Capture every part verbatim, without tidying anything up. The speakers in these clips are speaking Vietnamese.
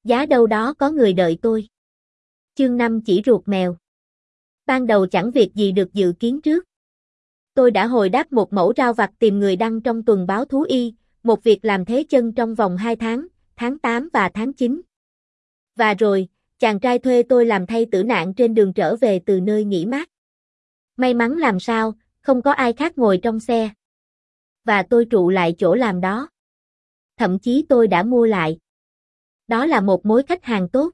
Giá đâu đó có người đợi tôi. Chương năm chỉ ruột mèo. Ban đầu chẳng việc gì được dự kiến trước. Tôi đã hồi đáp một mẫu rao vặt tìm người đăng trong tuần báo thú y, một việc làm thế chân trong vòng hai tháng, tháng tám và tháng chín. Và rồi, chàng trai thuê tôi làm thay tử nạn trên đường trở về từ nơi nghỉ mát. May mắn làm sao, không có ai khác ngồi trong xe. Và tôi trụ lại chỗ làm đó. Thậm chí tôi đã mua lại. Đó là một mối khách hàng tốt.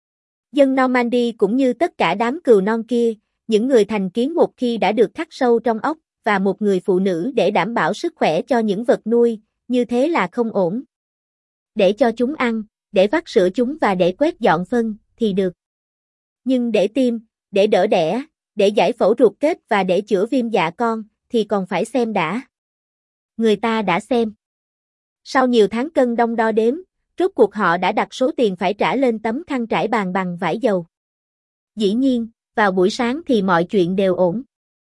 Dân Normandy cũng như tất cả đám cừu non kia, những người thành kiến một khi đã được khắc sâu trong óc, và một người phụ nữ để đảm bảo sức khỏe cho những vật nuôi, như thế là không ổn. Để cho chúng ăn, để vắt sữa chúng và để quét dọn phân, thì được. Nhưng để tiêm, để đỡ đẻ, để giải phẫu ruột kết và để chữa viêm dạ con, thì còn phải xem đã. Người ta đã xem. Sau nhiều tháng cân đong đo đếm, rốt cuộc họ đã đặt số tiền phải trả lên tấm khăn trải bàn bằng vải dầu. Dĩ nhiên, vào buổi sáng thì mọi chuyện đều ổn.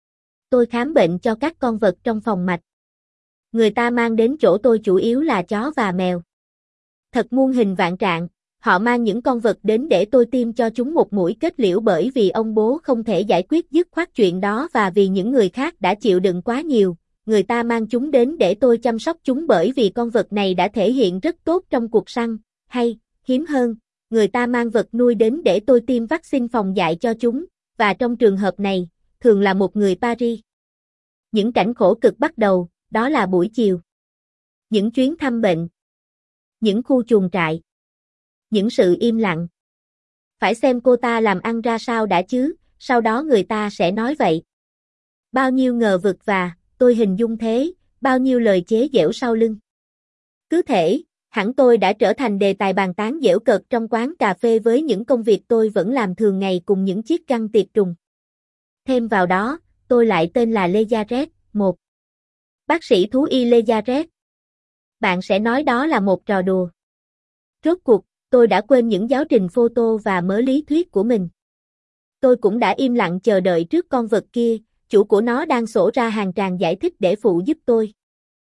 Tôi khám bệnh cho các con vật trong phòng mạch. Người ta mang đến chỗ tôi chủ yếu là chó và mèo. Thật muôn hình vạn trạng, họ mang những con vật đến để tôi tiêm cho chúng một mũi kết liễu bởi vì ông bố không thể giải quyết dứt khoát chuyện đó và vì những người khác đã chịu đựng quá nhiều. Người ta mang chúng đến để tôi chăm sóc chúng bởi vì con vật này đã thể hiện rất tốt trong cuộc săn, hay, hiếm hơn, người ta mang vật nuôi đến để tôi tiêm vaccine phòng dại cho chúng, và trong trường hợp này, thường là một người Paris. Những cảnh khổ cực bắt đầu, đó là buổi chiều. Những chuyến thăm bệnh. Những khu chuồng trại. Những sự im lặng. Phải xem cô ta làm ăn ra sao đã chứ, sau đó người ta sẽ nói vậy. Bao nhiêu ngờ vực và, tôi hình dung thế, bao nhiêu lời chế giễu sau lưng. Cứ thể, hẳn tôi đã trở thành đề tài bàn tán giễu cợt trong quán cà phê với những công việc tôi vẫn làm thường ngày cùng những chiếc găng tiệt trùng. Thêm vào đó, tôi lại tên là Lejaret, một bác sĩ thú y Lejaret. Bạn sẽ nói đó là một trò đùa. Rốt cuộc, tôi đã quên những giáo trình photo và mớ lý thuyết của mình. Tôi cũng đã im lặng chờ đợi trước con vật kia, chủ của nó đang sổ ra hàng tràng giải thích để phụ giúp tôi.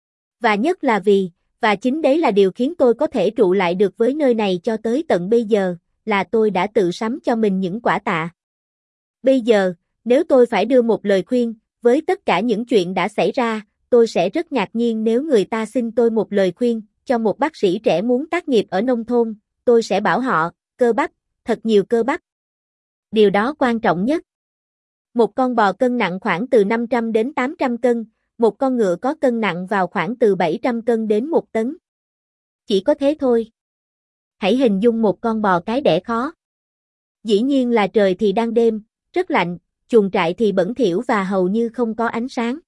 Và nhất là vì, và chính đấy là điều khiến tôi có thể trụ lại được với nơi này cho tới tận bây giờ, là tôi đã tự sắm cho mình những quả tạ. Bây giờ, nếu tôi phải đưa một lời khuyên, với tất cả những chuyện đã xảy ra, tôi sẽ rất ngạc nhiên nếu người ta xin tôi một lời khuyên, cho một bác sĩ trẻ muốn tác nghiệp ở nông thôn, tôi sẽ bảo họ, cơ bắp, thật nhiều cơ bắp. Điều đó quan trọng nhất. Một con bò cân nặng khoảng từ năm trăm đến tám trăm cân, một con ngựa có cân nặng vào khoảng từ bảy trăm cân đến một tấn. Chỉ có thế thôi. Hãy hình dung một con bò cái đẻ khó. Dĩ nhiên là trời thì đang đêm, rất lạnh, chuồng trại thì bẩn thỉu và hầu như không có ánh sáng.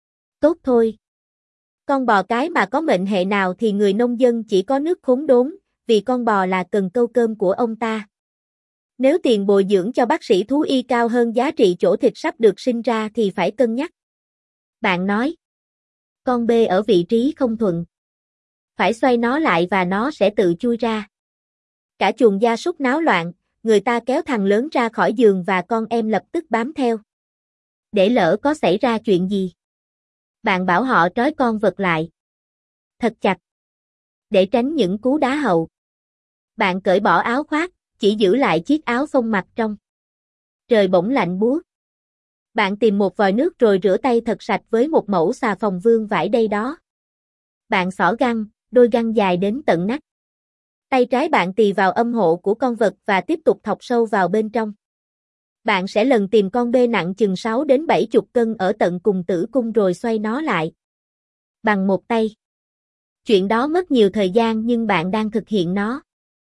Tốt thôi. Con bò cái mà có mệnh hệ nào thì người nông dân chỉ có nước khốn đốn, vì con bò là cần câu cơm của ông ta. Nếu tiền bồi dưỡng cho bác sĩ thú y cao hơn giá trị chỗ thịt sắp được sinh ra thì phải cân nhắc. Bạn nói. Con bê ở vị trí không thuận. Phải xoay nó lại và nó sẽ tự chui ra. Cả chuồng gia súc náo loạn, người ta kéo thằng lớn ra khỏi giường và con em lập tức bám theo. Để lỡ có xảy ra chuyện gì. Bạn bảo họ trói con vật lại. Thật chặt. Để tránh những cú đá hậu. Bạn cởi bỏ áo khoác, chỉ giữ lại chiếc áo phông mặc trong. Trời bỗng lạnh buốt. Bạn tìm một vòi nước rồi rửa tay thật sạch với một mẫu xà phòng vương vải đây đó. Bạn xỏ găng, đôi găng dài đến tận nách. Tay trái bạn tì vào âm hộ của con vật và tiếp tục thọc sâu vào bên trong. Bạn sẽ lần tìm con bê nặng chừng sáu đến bảy chục cân ở tận cùng tử cung rồi xoay nó lại. Bằng một tay. Chuyện đó mất nhiều thời gian nhưng bạn đang thực hiện nó.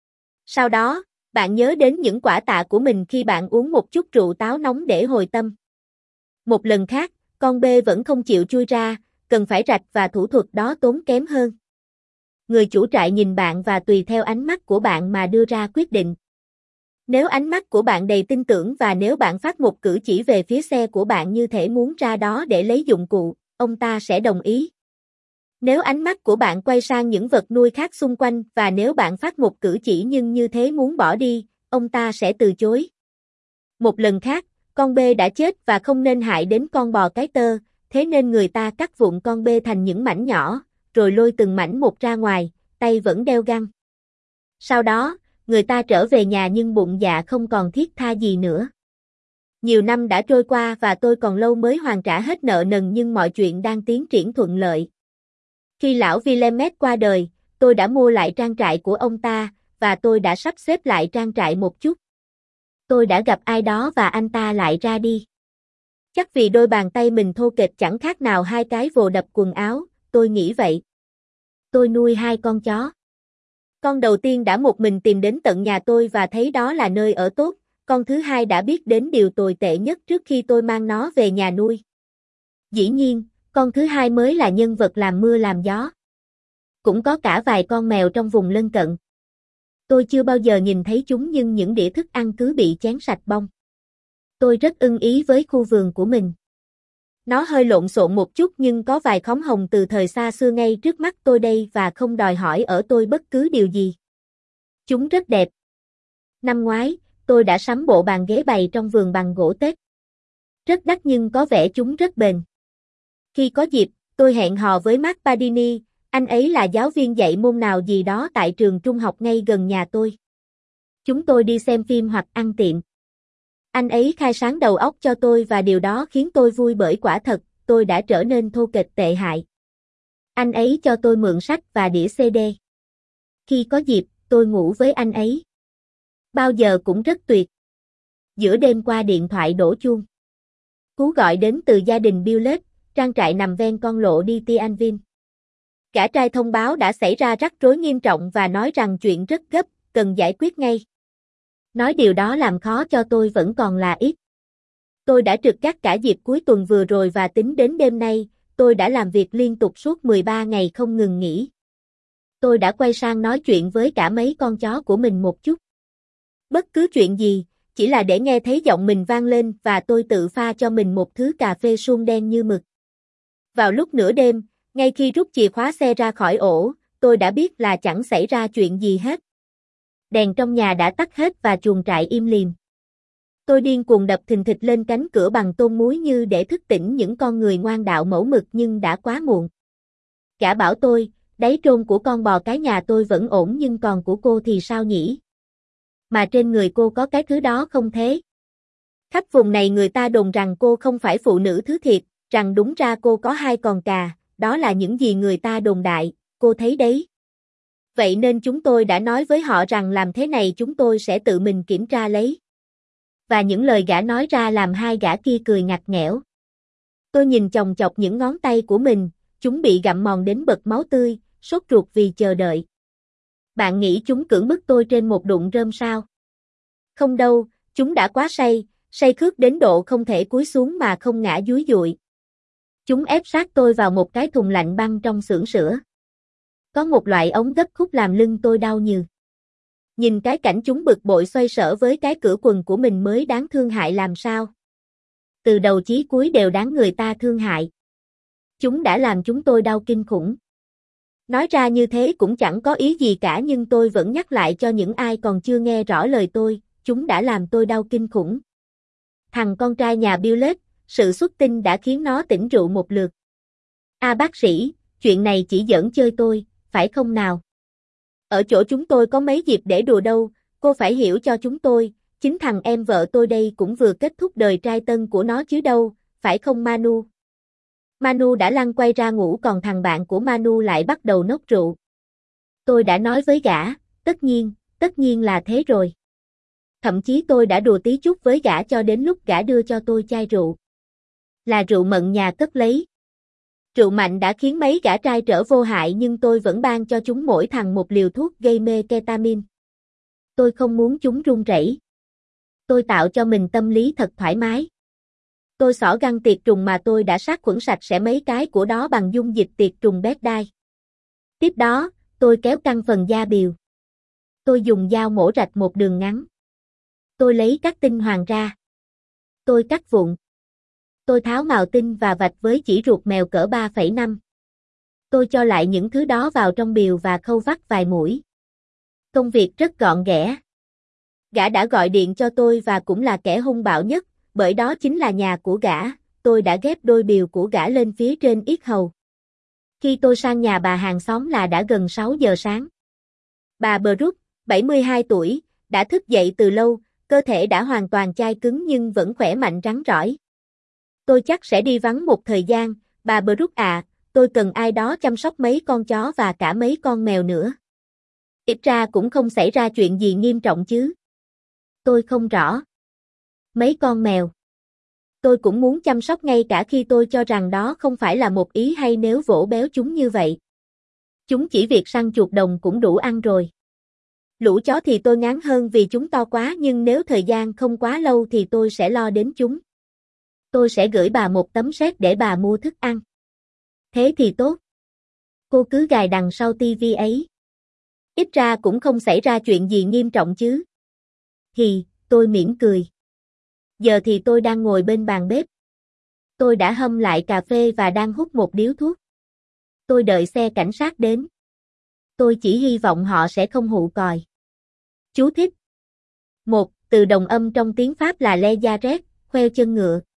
Sau đó, bạn nhớ đến những quả tạ của mình khi bạn uống một chút rượu táo nóng để hồi tâm. Một lần khác, con bê vẫn không chịu chui ra, cần phải rạch và thủ thuật đó tốn kém hơn. Người chủ trại nhìn bạn và tùy theo ánh mắt của bạn mà đưa ra quyết định. Nếu ánh mắt của bạn đầy tin tưởng và nếu bạn phát một cử chỉ về phía xe của bạn như thể muốn ra đó để lấy dụng cụ, ông ta sẽ đồng ý. Nếu ánh mắt của bạn quay sang những vật nuôi khác xung quanh và nếu bạn phát một cử chỉ nhưng như thế muốn bỏ đi, ông ta sẽ từ chối. Một lần khác, con bê đã chết và không nên hại đến con bò cái tơ, thế nên người ta cắt vụn con bê thành những mảnh nhỏ, rồi lôi từng mảnh một ra ngoài, tay vẫn đeo găng. Sau đó, người ta trở về nhà nhưng bụng dạ không còn thiết tha gì nữa. Nhiều năm đã trôi qua và tôi còn lâu mới hoàn trả hết nợ nần nhưng mọi chuyện đang tiến triển thuận lợi. Khi lão Willemette qua đời, tôi đã mua lại trang trại của ông ta, và tôi đã sắp xếp lại trang trại một chút. Tôi đã gặp ai đó và anh ta lại ra đi. Chắc vì đôi bàn tay mình thô kệch chẳng khác nào hai cái vồ đập quần áo, tôi nghĩ vậy. Tôi nuôi hai con chó. Con đầu tiên đã một mình tìm đến tận nhà tôi và thấy đó là nơi ở tốt, con thứ hai đã biết đến điều tồi tệ nhất trước khi tôi mang nó về nhà nuôi. Dĩ nhiên, con thứ hai mới là nhân vật làm mưa làm gió. Cũng có cả vài con mèo trong vùng lân cận. Tôi chưa bao giờ nhìn thấy chúng nhưng những đĩa thức ăn cứ bị chén sạch bông. Tôi rất ưng ý với khu vườn của mình. Nó hơi lộn xộn một chút nhưng có vài khóm hồng từ thời xa xưa ngay trước mắt tôi đây và không đòi hỏi ở tôi bất cứ điều gì. Chúng rất đẹp. Năm ngoái, tôi đã sắm bộ bàn ghế bày trong vườn bằng gỗ tết. Rất đắt nhưng có vẻ chúng rất bền. Khi có dịp, tôi hẹn hò với Mark Padini, anh ấy là giáo viên dạy môn nào gì đó tại trường trung học ngay gần nhà tôi. Chúng tôi đi xem phim hoặc ăn tiệm. Anh ấy khai sáng đầu óc cho tôi và điều đó khiến tôi vui bởi quả thật, tôi đã trở nên thô kệch tệ hại. Anh ấy cho tôi mượn sách và đĩa xê đê. Khi có dịp, tôi ngủ với anh ấy. Bao giờ cũng rất tuyệt. Giữa đêm qua điện thoại đổ chuông. Cú gọi đến từ gia đình Billett, trang trại nằm ven con lộ đi Tianjin. Cả trai thông báo đã xảy ra rắc rối nghiêm trọng và nói rằng chuyện rất gấp, cần giải quyết ngay. Nói điều đó làm khó cho tôi vẫn còn là ít. Tôi đã trực gác cả dịp cuối tuần vừa rồi và tính đến đêm nay, tôi đã làm việc liên tục suốt mười ba ngày không ngừng nghỉ. Tôi đã quay sang nói chuyện với cả mấy con chó của mình một chút. Bất cứ chuyện gì, chỉ là để nghe thấy giọng mình vang lên và tôi tự pha cho mình một thứ cà phê suông đen như mực. Vào lúc nửa đêm, ngay khi rút chìa khóa xe ra khỏi ổ, tôi đã biết là chẳng xảy ra chuyện gì hết. Đèn trong nhà đã tắt hết và chuồng trại im lìm. Tôi điên cuồng đập thình thịch lên cánh cửa bằng tôn muối như để thức tỉnh những con người ngoan đạo mẫu mực nhưng đã quá muộn. Gã bảo tôi, đáy trôn của con bò cái nhà tôi vẫn ổn nhưng còn của cô thì sao nhỉ? Mà trên người cô có cái thứ đó không thế? Khắp vùng này người ta đồn rằng cô không phải phụ nữ thứ thiệt, rằng đúng ra cô có hai con cà, đó là những gì người ta đồn đại, cô thấy đấy. Vậy nên chúng tôi đã nói với họ rằng làm thế này chúng tôi sẽ tự mình kiểm tra lấy. Và những lời gã nói ra làm hai gã kia cười ngặt nghẽo. Tôi nhìn chòng chọc những ngón tay của mình, chúng bị gặm mòn đến bật máu tươi, sốt ruột vì chờ đợi. Bạn nghĩ chúng cưỡng bức tôi trên một đụng rơm sao? Không đâu, chúng đã quá say, say khướt đến độ không thể cúi xuống mà không ngã dúi dụi. Chúng ép sát tôi vào một cái thùng lạnh băng trong xưởng sữa. Có một loại ống gấp khúc làm lưng tôi đau nhừ. Nhìn cái cảnh chúng bực bội xoay sở với cái cửa quần của mình mới đáng thương hại làm sao. Từ đầu chí cuối đều đáng người ta thương hại. Chúng đã làm chúng tôi đau kinh khủng. Nói ra như thế cũng chẳng có ý gì cả nhưng tôi vẫn nhắc lại cho những ai còn chưa nghe rõ lời tôi, chúng đã làm tôi đau kinh khủng. Thằng con trai nhà Billett, sự xuất tinh đã khiến nó tỉnh rượu một lượt. À bác sĩ, chuyện này chỉ giỡn chơi tôi, phải không nào? Ở chỗ chúng tôi có mấy dịp để đùa đâu, cô phải hiểu cho chúng tôi, chính thằng em vợ tôi đây cũng vừa kết thúc đời trai tân của nó chứ đâu, phải không Manu? Manu đã lăn quay ra ngủ còn thằng bạn của Manu lại bắt đầu nốc rượu. Tôi đã nói với gã, tất nhiên, tất nhiên là thế rồi. Thậm chí tôi đã đùa tí chút với gã cho đến lúc gã đưa cho tôi chai rượu. Là rượu mận nhà cất lấy. Rượu mạnh đã khiến mấy gã trai trở vô hại nhưng tôi vẫn ban cho chúng mỗi thằng một liều thuốc gây mê ketamin. Tôi không muốn chúng run rẩy. Tôi tạo cho mình tâm lý thật thoải mái. Tôi xỏ găng tiệt trùng mà tôi đã sát khuẩn sạch sẽ mấy cái của đó bằng dung dịch tiệt trùng bét đai. Tiếp đó, tôi kéo căng phần da bìu. Tôi dùng dao mổ rạch một đường ngắn. Tôi lấy các tinh hoàng ra. Tôi cắt vụn. Tôi tháo mào tinh và vạch với chỉ ruột mèo cỡ ba phẩy năm. Tôi cho lại những thứ đó vào trong bìu và khâu vắt vài mũi. Công việc rất gọn ghẽ. Gã đã gọi điện cho tôi và cũng là kẻ hung bạo nhất, bởi đó chính là nhà của gã, tôi đã ghép đôi bìu của gã lên phía trên yết hầu. Khi tôi sang nhà bà hàng xóm là đã gần sáu giờ sáng. Bà Brooke, bảy mươi hai tuổi, đã thức dậy từ lâu, cơ thể đã hoàn toàn chai cứng nhưng vẫn khỏe mạnh rắn rỏi. Tôi chắc sẽ đi vắng một thời gian, bà Brooke à, tôi cần ai đó chăm sóc mấy con chó và cả mấy con mèo nữa. Ít ra cũng không xảy ra chuyện gì nghiêm trọng chứ. Tôi không rõ. Mấy con mèo. Tôi cũng muốn chăm sóc ngay cả khi tôi cho rằng đó không phải là một ý hay nếu vỗ béo chúng như vậy. Chúng chỉ việc săn chuột đồng cũng đủ ăn rồi. Lũ chó thì tôi ngán hơn vì chúng to quá nhưng nếu thời gian không quá lâu thì tôi sẽ lo đến chúng. Tôi sẽ gửi bà một tấm séc để bà mua thức ăn. Thế thì tốt. Cô cứ gài đằng sau tivi ấy. Ít ra cũng không xảy ra chuyện gì nghiêm trọng chứ. Hì, tôi mỉm cười. Giờ thì tôi đang ngồi bên bàn bếp. Tôi đã hâm lại cà phê và đang hút một điếu thuốc. Tôi đợi xe cảnh sát đến. Tôi chỉ hy vọng họ sẽ không hụ còi. Chú thích. Một, từ đồng âm trong tiếng Pháp là le da rét, khoeo chân ngựa.